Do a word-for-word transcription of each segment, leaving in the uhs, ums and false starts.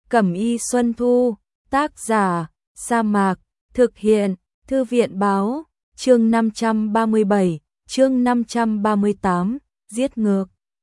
Cẩm y Xuân Thu, tác giả, Sa Mạc, thực hiện, Thư viện báo, chương năm trăm ba mươi bảy, chương năm trăm ba mươi tám, giết ngược.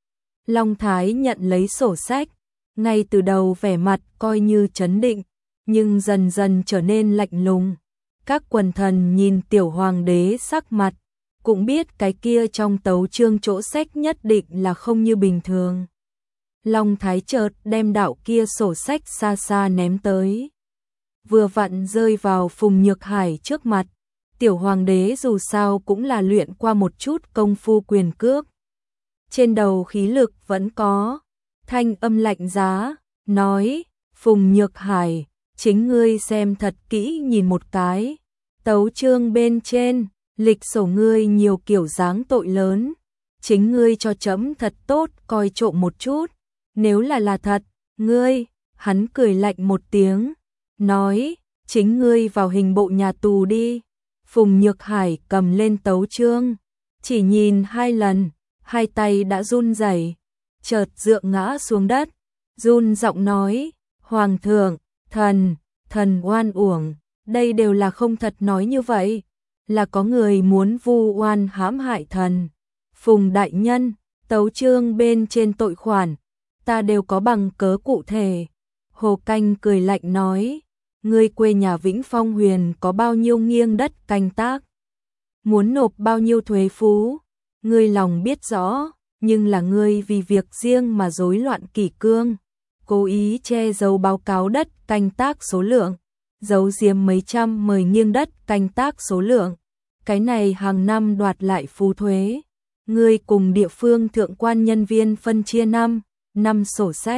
Long Thái nhận lấy sổ sách, ngay từ đầu vẻ mặt coi như trấn định, nhưng dần dần trở nên lạnh lùng. Các quần thần nhìn tiểu hoàng đế sắc mặt, cũng biết cái kia trong tấu chương chỗ sách nhất định là không như bình thường. Long Thái chợt đem đạo kia sổ sách xa xa ném tới. Vừa vặn rơi vào Phùng Nhược Hải trước mặt, tiểu hoàng đế dù sao cũng là luyện qua một chút công phu quyền cước. Trên đầu khí lực vẫn có, thanh âm lạnh giá, nói, Phùng Nhược Hải, chính ngươi xem thật kỹ nhìn một cái, tấu chương bên trên, lịch sổ ngươi nhiều kiểu dáng tội lớn, chính ngươi cho chấm thật tốt coi trộm một chút, nếu là là thật, ngươi, hắn cười lạnh một tiếng, nói, chính ngươi vào hình bộ nhà tù đi. Phùng Nhược Hải cầm lên tấu chương, chỉ nhìn hai lần, hai tay đã run rẩy, chợt dựa ngã xuống đất, run giọng nói, Hoàng thượng, thần, thần oan uổng, đây đều là không thật nói như vậy, là có người muốn vu oan hãm hại thần. Phùng đại nhân, tấu chương bên trên tội khoản, ta đều có bằng cớ cụ thể. Hồ Canh cười lạnh nói, ngươi quê nhà Vĩnh Phong Huyền có bao nhiêu nghiêng đất canh tác, muốn nộp bao nhiêu thuế phú, ngươi lòng biết rõ, nhưng là ngươi vì việc riêng mà rối loạn kỷ cương, cố ý che giấu báo cáo đất canh tác số lượng, giấu giếm mấy trăm mười nghiêng đất canh tác số lượng, cái này hàng năm đoạt lại phú thuế, ngươi cùng địa phương thượng quan nhân viên phân chia năm, năm sổ sách.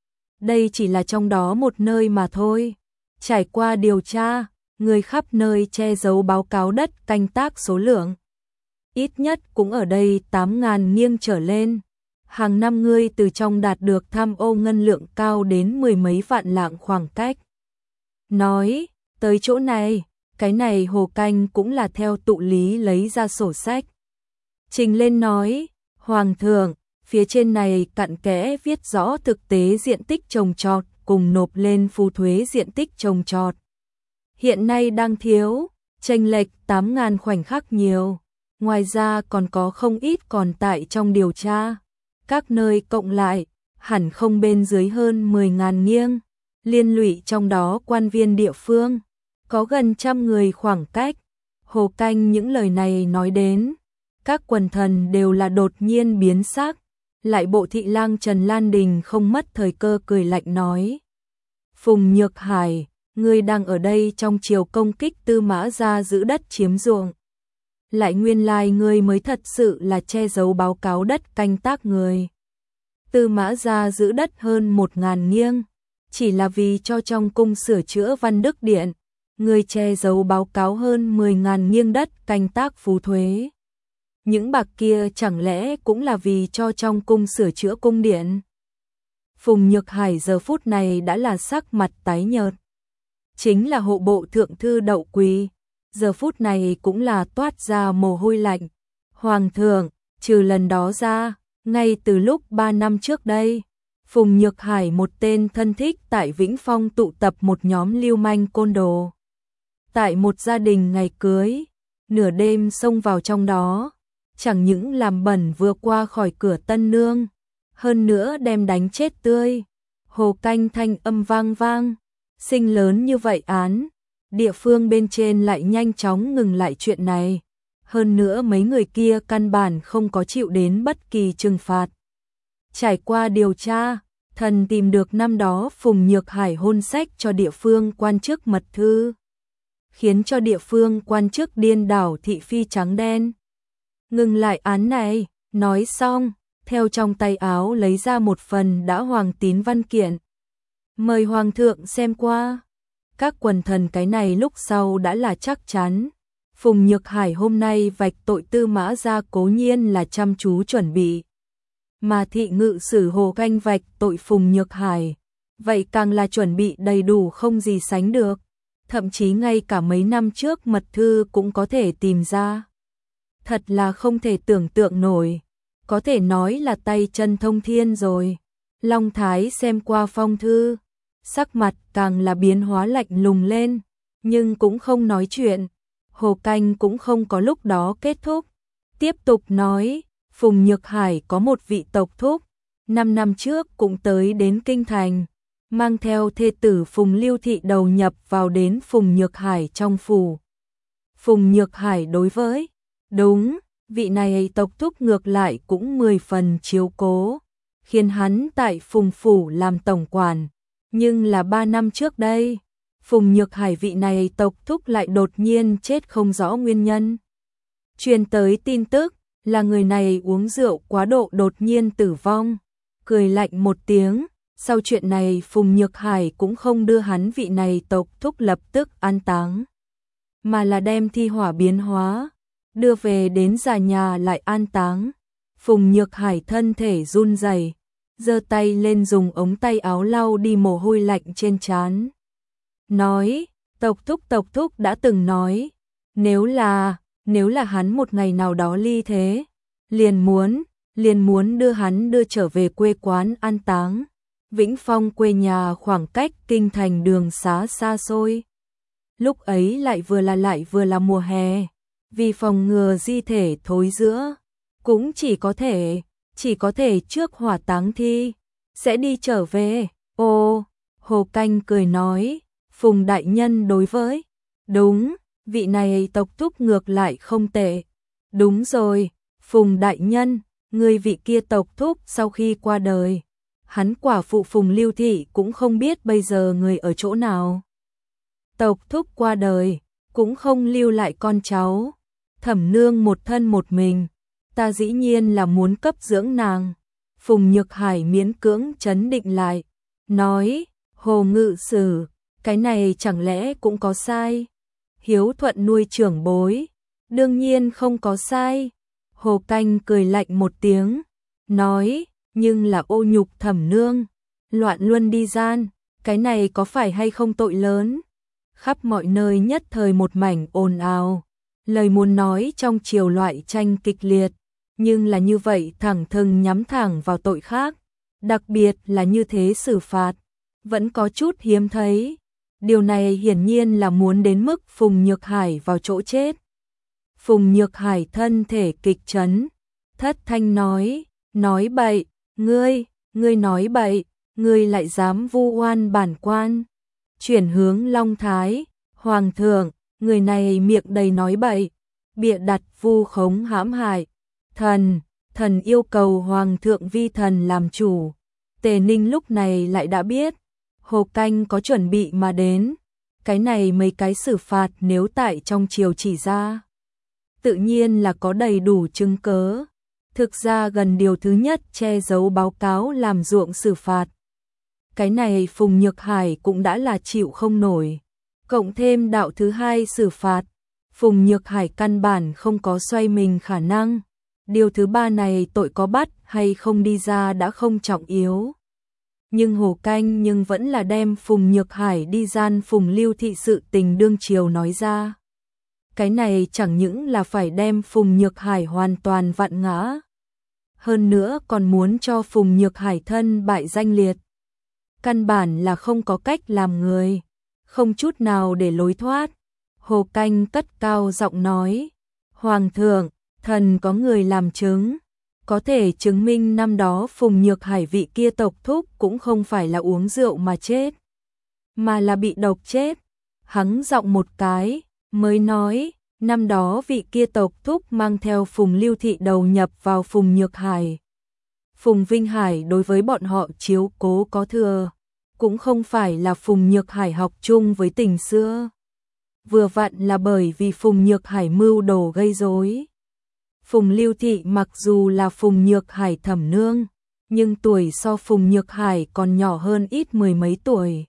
Đây chỉ là trong đó một nơi mà thôi. Trải qua điều tra, người khắp nơi che giấu báo cáo đất canh tác số lượng. Ít nhất cũng ở đây tám ngàn nghiêng trở lên. Hàng năm ngươi từ trong đạt được tham ô ngân lượng cao đến mười mấy vạn lạng khoảng cách. Nói, tới chỗ này, cái này Hồ Canh cũng là theo tụ lý lấy ra sổ sách. Trình lên nói, Hoàng thượng, phía trên này cặn kẽ viết rõ thực tế diện tích trồng trọt cùng nộp lên phú thuế diện tích trồng trọt. Hiện nay đang thiếu, chênh lệch tám ngàn khoảnh khắc nhiều. Ngoài ra còn có không ít còn tại trong điều tra. Các nơi cộng lại, hẳn không bên dưới hơn mười ngàn nghiêng. Liên lụy trong đó quan viên địa phương, có gần trăm người khoảng cách. Hồ Canh những lời này nói đến, các quần thần đều là đột nhiên biến sắc. Lại bộ thị lang Trần Lan Đình không mất thời cơ cười lạnh nói. Phùng Nhược Hải, ngươi đang ở đây trong triều công kích Tư Mã Gia giữ đất chiếm ruộng. Lại nguyên lai ngươi mới thật sự là che giấu báo cáo đất canh tác người. Tư Mã Gia giữ đất hơn một ngàn nghiêng, chỉ là vì cho trong cung sửa chữa Văn Đức Điện, ngươi che giấu báo cáo hơn mười ngàn nghiêng đất canh tác phú thuế. Những bạc kia chẳng lẽ cũng là vì cho trong cung sửa chữa cung điện. Phùng Nhược Hải giờ phút này đã là sắc mặt tái nhợt. Chính là hộ bộ thượng thư Đậu Quỳ, giờ phút này cũng là toát ra mồ hôi lạnh. Hoàng thượng, trừ lần đó ra, ngay từ lúc ba năm trước đây, Phùng Nhược Hải một tên thân thích tại Vĩnh Phong tụ tập một nhóm lưu manh côn đồ. Tại một gia đình ngày cưới, nửa đêm xông vào trong đó. Chẳng những làm bẩn vừa qua khỏi cửa tân nương, hơn nữa đem đánh chết tươi. Hồ Canh thanh âm vang vang, sinh lớn như vậy án, địa phương bên trên lại nhanh chóng ngừng lại chuyện này. Hơn nữa mấy người kia căn bản không có chịu đến bất kỳ trừng phạt. Trải qua điều tra, thần tìm được năm đó Phùng Nhược Hải hôn sách cho địa phương quan chức mật thư, khiến cho địa phương quan chức điên đảo thị phi trắng đen. Ngừng lại án này, nói xong, theo trong tay áo lấy ra một phần đã hoàng tín văn kiện. Mời Hoàng thượng xem qua. Các quần thần cái này lúc sau đã là chắc chắn. Phùng Nhược Hải hôm nay vạch tội Tư Mã Gia cố nhiên là chăm chú chuẩn bị. Mà thị ngự sử Hồ Canh vạch tội Phùng Nhược Hải, vậy càng là chuẩn bị đầy đủ không gì sánh được. Thậm chí ngay cả mấy năm trước mật thư cũng có thể tìm ra. Thật là không thể tưởng tượng nổi, có thể nói là tay chân thông thiên rồi. Long Thái xem qua phong thư, sắc mặt càng là biến hóa lạnh lùng lên, nhưng cũng không nói chuyện. Hồ Canh cũng không có lúc đó kết thúc, tiếp tục nói, Phùng Nhược Hải có một vị tộc thúc, năm năm trước cũng tới đến Kinh Thành, mang theo thê tử Phùng Lưu Thị đầu nhập vào đến Phùng Nhược Hải trong phủ. Phùng Nhược Hải đối với, đúng, vị này tộc thúc ngược lại cũng mười phần chiếu cố, khiến hắn tại Phùng phủ làm tổng quản, nhưng là ba năm trước đây, Phùng Nhược Hải vị này tộc thúc lại đột nhiên chết không rõ nguyên nhân. Truyền tới tin tức là người này uống rượu quá độ đột nhiên tử vong, cười lạnh một tiếng, sau chuyện này Phùng Nhược Hải cũng không đưa hắn vị này tộc thúc lập tức an táng, mà là đem thi hỏa biến hóa, đưa về đến già nhà lại an táng. Phùng Nhược Hải thân thể run rẩy, giơ tay lên dùng ống tay áo lau đi mồ hôi lạnh trên trán. Nói, tộc thúc tộc thúc đã từng nói, nếu là, nếu là hắn một ngày nào đó ly thế, liền muốn, liền muốn đưa hắn đưa trở về quê quán an táng. Vĩnh Phong quê nhà khoảng cách Kinh Thành đường xá xa xôi. Lúc ấy lại vừa là lại vừa là mùa hè, vì phòng ngừa di thể thối rữa, cũng chỉ có thể, chỉ có thể trước hỏa táng thi, sẽ đi trở về. Ô, Hồ Canh cười nói, Phùng đại nhân đối với, đúng, vị này tộc thúc ngược lại không tệ. Đúng rồi, Phùng đại nhân, người vị kia tộc thúc sau khi qua đời, hắn quả phụ Phùng Lưu Thị cũng không biết bây giờ người ở chỗ nào. Tộc thúc qua đời, cũng không lưu lại con cháu, Thẩm nương một thân một mình, ta dĩ nhiên là muốn cấp dưỡng nàng. Phùng Nhược Hải miễn cưỡng trấn định lại, nói, Hồ ngự sử, cái này chẳng lẽ cũng có sai? Hiếu thuận nuôi trưởng bối, đương nhiên không có sai. Hồ Canh cười lạnh một tiếng, nói, nhưng là ô nhục Thẩm nương, loạn luân đi gian, cái này có phải hay không tội lớn? Khắp mọi nơi nhất thời một mảnh ồn ào, lời muốn nói trong triều loại tranh kịch liệt, nhưng là như vậy thẳng thừng nhắm thẳng vào tội khác, đặc biệt là như thế xử phạt, vẫn có chút hiếm thấy. Điều này hiển nhiên là muốn đến mức Phùng Nhược Hải vào chỗ chết. Phùng Nhược Hải thân thể kịch chấn, thất thanh nói, nói bậy, ngươi, ngươi nói bậy, ngươi lại dám vu oan bản quan. Chuyển hướng Long Thái, Hoàng thượng, người này miệng đầy nói bậy, bịa đặt vu khống hãm hại. Thần, thần yêu cầu Hoàng thượng vi thần làm chủ. Tề Ninh lúc này lại đã biết, Hồ Canh có chuẩn bị mà đến. Cái này mấy cái xử phạt nếu tại trong triều chỉ ra, tự nhiên là có đầy đủ chứng cớ. Thực ra gần điều thứ nhất che giấu báo cáo làm ruộng xử phạt. Cái này Phùng Nhược Hải cũng đã là chịu không nổi. Cộng thêm đạo thứ hai xử phạt, Phùng Nhược Hải căn bản không có xoay mình khả năng. Điều thứ ba này tội có bắt hay không đi ra đã không trọng yếu. Nhưng Hồ Canh nhưng vẫn là đem Phùng Nhược Hải đi gian Phùng Lưu Thị sự tình đương triều nói ra. Cái này chẳng những là phải đem Phùng Nhược Hải hoàn toàn vặn ngã, hơn nữa còn muốn cho Phùng Nhược Hải thân bại danh liệt. Căn bản là không có cách làm người, không chút nào để lối thoát. Hồ Canh cất cao giọng nói, Hoàng thượng, thần có người làm chứng, có thể chứng minh năm đó Phùng Nhược Hải vị kia tộc thúc cũng không phải là uống rượu mà chết, mà là bị độc chết. Hắn giọng một cái, mới nói, năm đó vị kia tộc thúc mang theo Phùng Lưu Thị đầu nhập vào Phùng Nhược Hải. Phùng Vinh Hải đối với bọn họ chiếu cố có thừa, cũng không phải là Phùng Nhược Hải học chung với tình xưa. Vừa vặn là bởi vì Phùng Nhược Hải mưu đồ gây rối. Phùng Lưu Thị mặc dù là Phùng Nhược Hải thẩm nương, nhưng tuổi so Phùng Nhược Hải còn nhỏ hơn ít mười mấy tuổi.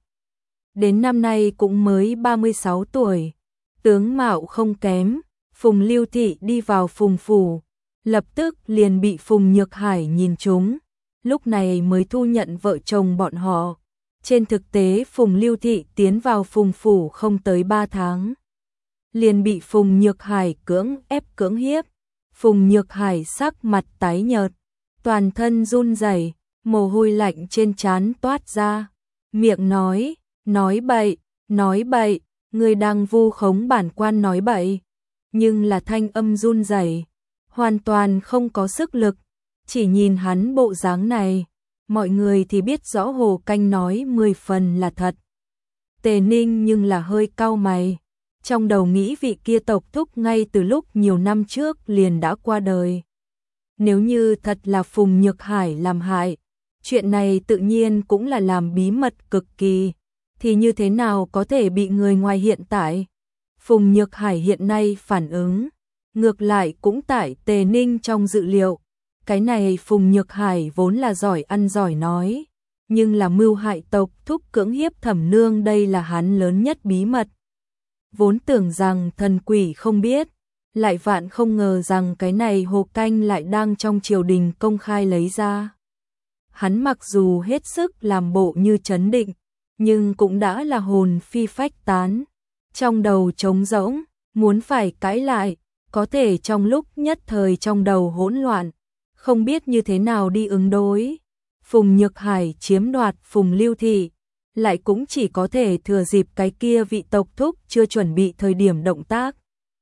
Đến năm nay cũng mới ba mươi sáu tuổi, tướng mạo không kém. Phùng Lưu Thị đi vào Phùng phủ, lập tức liền bị Phùng Nhược Hải nhìn trúng, lúc này mới thu nhận vợ chồng bọn họ. Trên thực tế Phùng Lưu Thị tiến vào Phùng phủ không tới ba tháng, liền bị Phùng Nhược Hải cưỡng ép cưỡng hiếp. Phùng Nhược Hải sắc mặt tái nhợt, toàn thân run rẩy, mồ hôi lạnh trên trán toát ra. miệng nói, nói bậy, nói bậy, người đang vu khống bản quan nói bậy, nhưng là thanh âm run rẩy, hoàn toàn không có sức lực, chỉ nhìn hắn bộ dáng này, mọi người thì biết rõ Hồ Canh nói mười phần là thật. Tề Ninh nhưng là hơi cau mày, trong đầu nghĩ vị kia tộc thúc ngay từ lúc nhiều năm trước liền đã qua đời. Nếu như thật là Phùng Nhược Hải làm hại, chuyện này tự nhiên cũng là làm bí mật cực kỳ, thì như thế nào có thể bị người ngoài hiện tại? Phùng Nhược Hải hiện nay phản ứng, ngược lại cũng tại Tề Ninh trong dự liệu. Cái này Phùng Nhược Hải vốn là giỏi ăn giỏi nói, nhưng là mưu hại tộc thúc cưỡng hiếp Thẩm Nương, đây là hắn lớn nhất bí mật. Vốn tưởng rằng thần quỷ không biết, lại vạn không ngờ rằng cái này Hồ Canh lại đang trong triều đình công khai lấy ra. Hắn mặc dù hết sức làm bộ như trấn định, nhưng cũng đã là hồn phi phách tán, trong đầu trống rỗng, muốn phải cãi lại, có thể trong lúc nhất thời trong đầu hỗn loạn, không biết như thế nào đi ứng đối. Phùng Nhược Hải chiếm đoạt Phùng Lưu Thị, lại cũng chỉ có thể thừa dịp cái kia vị tộc thúc chưa chuẩn bị thời điểm động tác.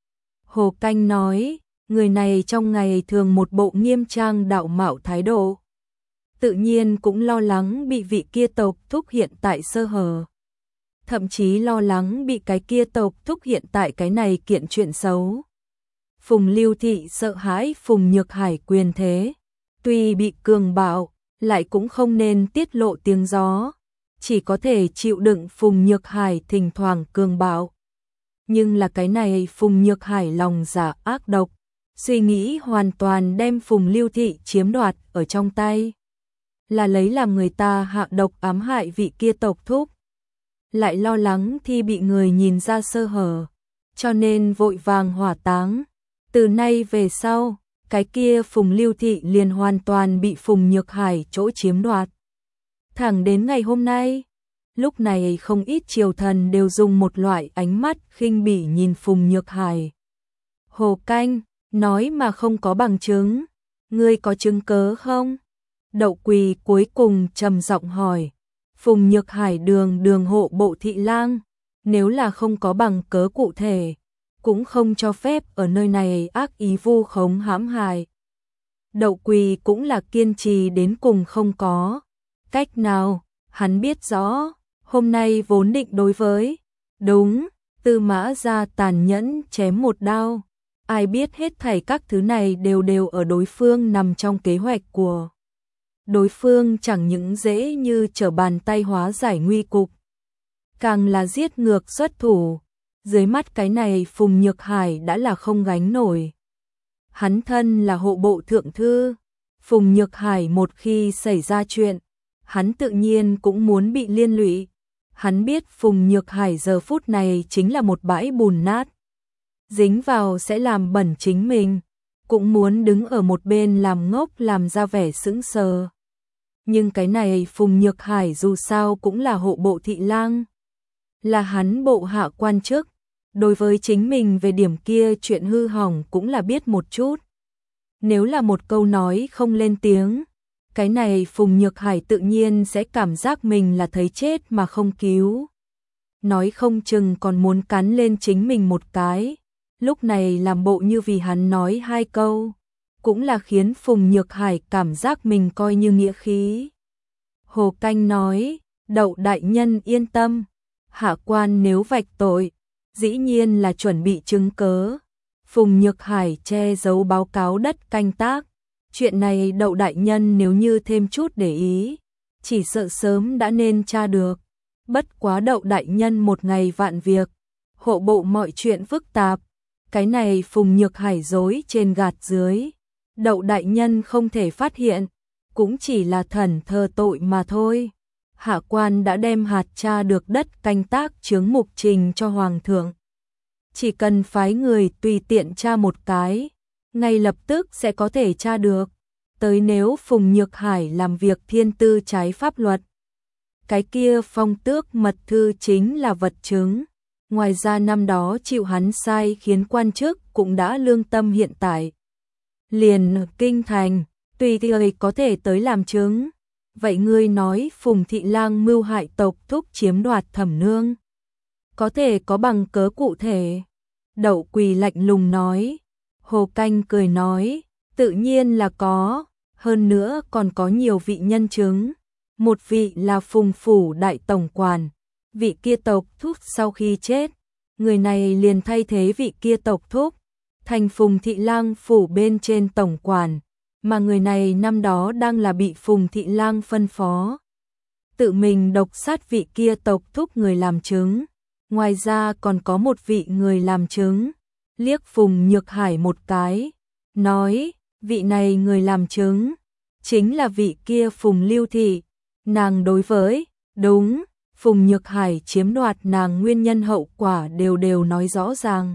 Hồ Canh nói, người này trong ngày thường một bộ nghiêm trang đạo mạo thái độ, tự nhiên cũng lo lắng bị vị kia tộc thúc hiện tại sơ hở. Thậm chí lo lắng bị cái kia tộc thúc hiện tại cái này kiện chuyện xấu. Phùng Lưu Thị sợ hãi Phùng Nhược Hải quyền thế, tuy bị cường bạo, lại cũng không nên tiết lộ tiếng gió, chỉ có thể chịu đựng Phùng Nhược Hải thỉnh thoảng cường bạo. Nhưng là cái này Phùng Nhược Hải lòng dạ ác độc, suy nghĩ hoàn toàn đem Phùng Lưu Thị chiếm đoạt ở trong tay, là lấy làm người ta hạ độc ám hại vị kia tộc thúc. Lại lo lắng thì bị người nhìn ra sơ hở, cho nên vội vàng hỏa táng. Từ nay về sau, cái kia Phùng Lưu Thị liền hoàn toàn bị Phùng Nhược Hải chỗ chiếm đoạt. Thẳng đến ngày hôm nay, lúc này không ít triều thần đều dùng một loại ánh mắt khinh bỉ nhìn Phùng Nhược Hải. Hồ Canh, nói mà không có bằng chứng, ngươi có chứng cớ không? Đậu Quỳ cuối cùng trầm giọng hỏi. Phùng Nhược Hải đường đường hộ bộ thị lang, nếu là không có bằng cớ cụ thể, cũng không cho phép ở nơi này ác ý vu khống hãm hại. Đậu Quỳ cũng là kiên trì đến cùng không có cách nào, hắn biết rõ, hôm nay vốn định đối với, đúng, Tư Mã Gia tàn nhẫn chém một đao, ai biết hết thảy các thứ này đều đều ở đối phương nằm trong kế hoạch của đối phương, chẳng những dễ như trở bàn tay hóa giải nguy cục, càng là giết ngược xuất thủ. Dưới mắt cái này Phùng Nhược Hải đã là không gánh nổi. Hắn thân là hộ bộ thượng thư, Phùng Nhược Hải một khi xảy ra chuyện, hắn tự nhiên cũng muốn bị liên lụy. Hắn biết Phùng Nhược Hải giờ phút này chính là một bãi bùn nát, dính vào sẽ làm bẩn chính mình, cũng muốn đứng ở một bên làm ngốc làm ra vẻ sững sờ. Nhưng cái này Phùng Nhược Hải dù sao cũng là hộ bộ thị lang, là hắn bộ hạ quan chức, đối với chính mình về điểm kia chuyện hư hỏng cũng là biết một chút. Nếu là một câu nói không lên tiếng, cái này Phùng Nhược Hải tự nhiên sẽ cảm giác mình là thấy chết mà không cứu. Nói không chừng còn muốn cắn lên chính mình một cái, lúc này làm bộ như vì hắn nói hai câu, cũng là khiến Phùng Nhược Hải cảm giác mình coi như nghĩa khí. Hồ Canh nói, Đậu đại nhân yên tâm, hạ quan nếu vạch tội, dĩ nhiên là chuẩn bị chứng cớ. Phùng Nhược Hải che giấu báo cáo đất canh tác, chuyện này Đậu đại nhân nếu như thêm chút để ý, chỉ sợ sớm đã nên tra được. Bất quá Đậu đại nhân một ngày vạn việc, hộ bộ mọi chuyện phức tạp, cái này Phùng Nhược Hải dối trên gạt dưới, Đậu đại nhân không thể phát hiện, cũng chỉ là thần thờ tội mà thôi. Hạ quan đã đem hạt tra được đất canh tác chướng mục trình cho hoàng thượng, chỉ cần phái người tùy tiện tra một cái, ngay lập tức sẽ có thể tra được. Tới nếu Phùng Nhược Hải làm việc thiên tư trái pháp luật, cái kia phong tước mật thư chính là vật chứng. Ngoài ra năm đó chịu hắn sai khiến quan chức cũng đã lương tâm, hiện tại liền kinh thành, tùy thời có thể tới làm chứng. vậy ngươi nói Phùng Thị Lang mưu hại tộc thúc chiếm đoạt Thẩm nương, có thể có bằng cớ cụ thể? Đậu Quỳ lạnh lùng nói. Hồ Canh cười nói, tự nhiên là có, hơn nữa còn có nhiều vị nhân chứng. Một vị là Phùng phủ đại tổng quản, vị kia tộc thúc sau khi chết, người này liền thay thế vị kia tộc thúc, thành Phùng Thị Lang phủ bên trên tổng quản, mà người này năm đó đang là bị Phùng Thị Lang phân phó tự mình độc sát vị kia tộc thúc người làm chứng. Ngoài ra còn có một vị người làm chứng, liếc Phùng Nhược Hải một cái, nói, vị này người làm chứng, chính là vị kia Phùng Lưu Thị, nàng đối với, đúng, Phùng Nhược Hải chiếm đoạt nàng nguyên nhân hậu quả đều đều nói rõ ràng.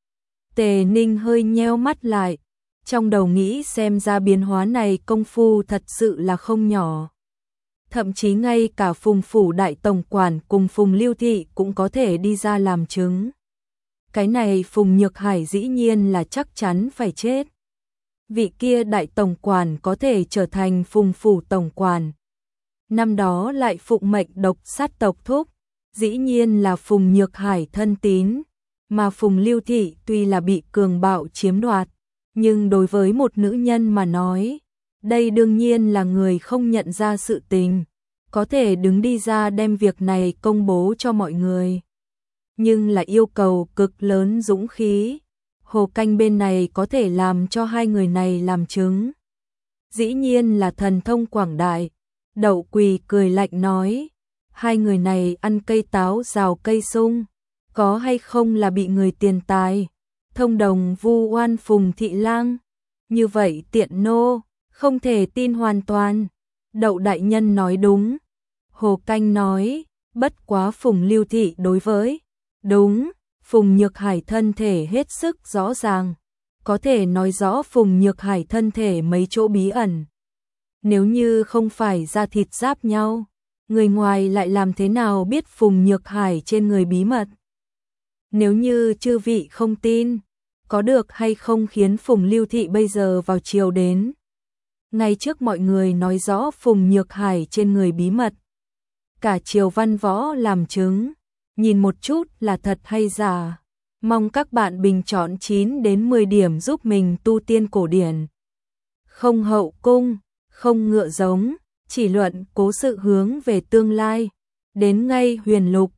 Tề Ninh hơi nheo mắt lại, trong đầu nghĩ xem ra biến hóa này công phu thật sự là không nhỏ. Thậm chí ngay cả Phùng phủ đại tổng quản cùng Phùng Lưu Thị cũng có thể đi ra làm chứng. Cái này Phùng Nhược Hải dĩ nhiên là chắc chắn phải chết. Vị kia đại tổng quản có thể trở thành Phùng phủ tổng quản. Năm đó lại phụng mệnh độc sát tộc thúc, dĩ nhiên là Phùng Nhược Hải thân tín, mà Phùng Lưu Thị tuy là bị cường bạo chiếm đoạt, nhưng đối với một nữ nhân mà nói, đây đương nhiên là người không nhận ra sự tình, có thể đứng đi ra đem việc này công bố cho mọi người. Nhưng là yêu cầu cực lớn dũng khí, Hồ Canh bên này có thể làm cho hai người này làm chứng. Dĩ nhiên là thần thông quảng đại. Đậu Quỳ cười lạnh nói, hai người này ăn cây táo rào cây sung, có hay không là bị người tiền tài, thông đồng vu oan Phùng Thị Lang, như vậy tiện nô, không thể tin hoàn toàn. Đậu đại nhân nói đúng. Hồ Canh nói, bất quá Phùng Lưu Thị đối với, đúng, Phùng Nhược Hải thân thể hết sức rõ ràng, có thể nói rõ Phùng Nhược Hải thân thể mấy chỗ bí ẩn. Nếu như không phải da thịt giáp nhau, người ngoài lại làm thế nào biết Phùng Nhược Hải trên người bí mật? Nếu như chư vị không tin, có được hay không khiến Phùng Lưu Thị bây giờ vào chiều đến? Ngay trước mọi người nói rõ Phùng Nhược Hải trên người bí mật. Cả triều văn võ làm chứng, nhìn một chút là thật hay giả. Mong các bạn bình chọn chín đến mười điểm giúp mình tu tiên cổ điển. Không hậu cung, không ngựa giống, chỉ luận cố sự hướng về tương lai. Đến ngay huyền lục,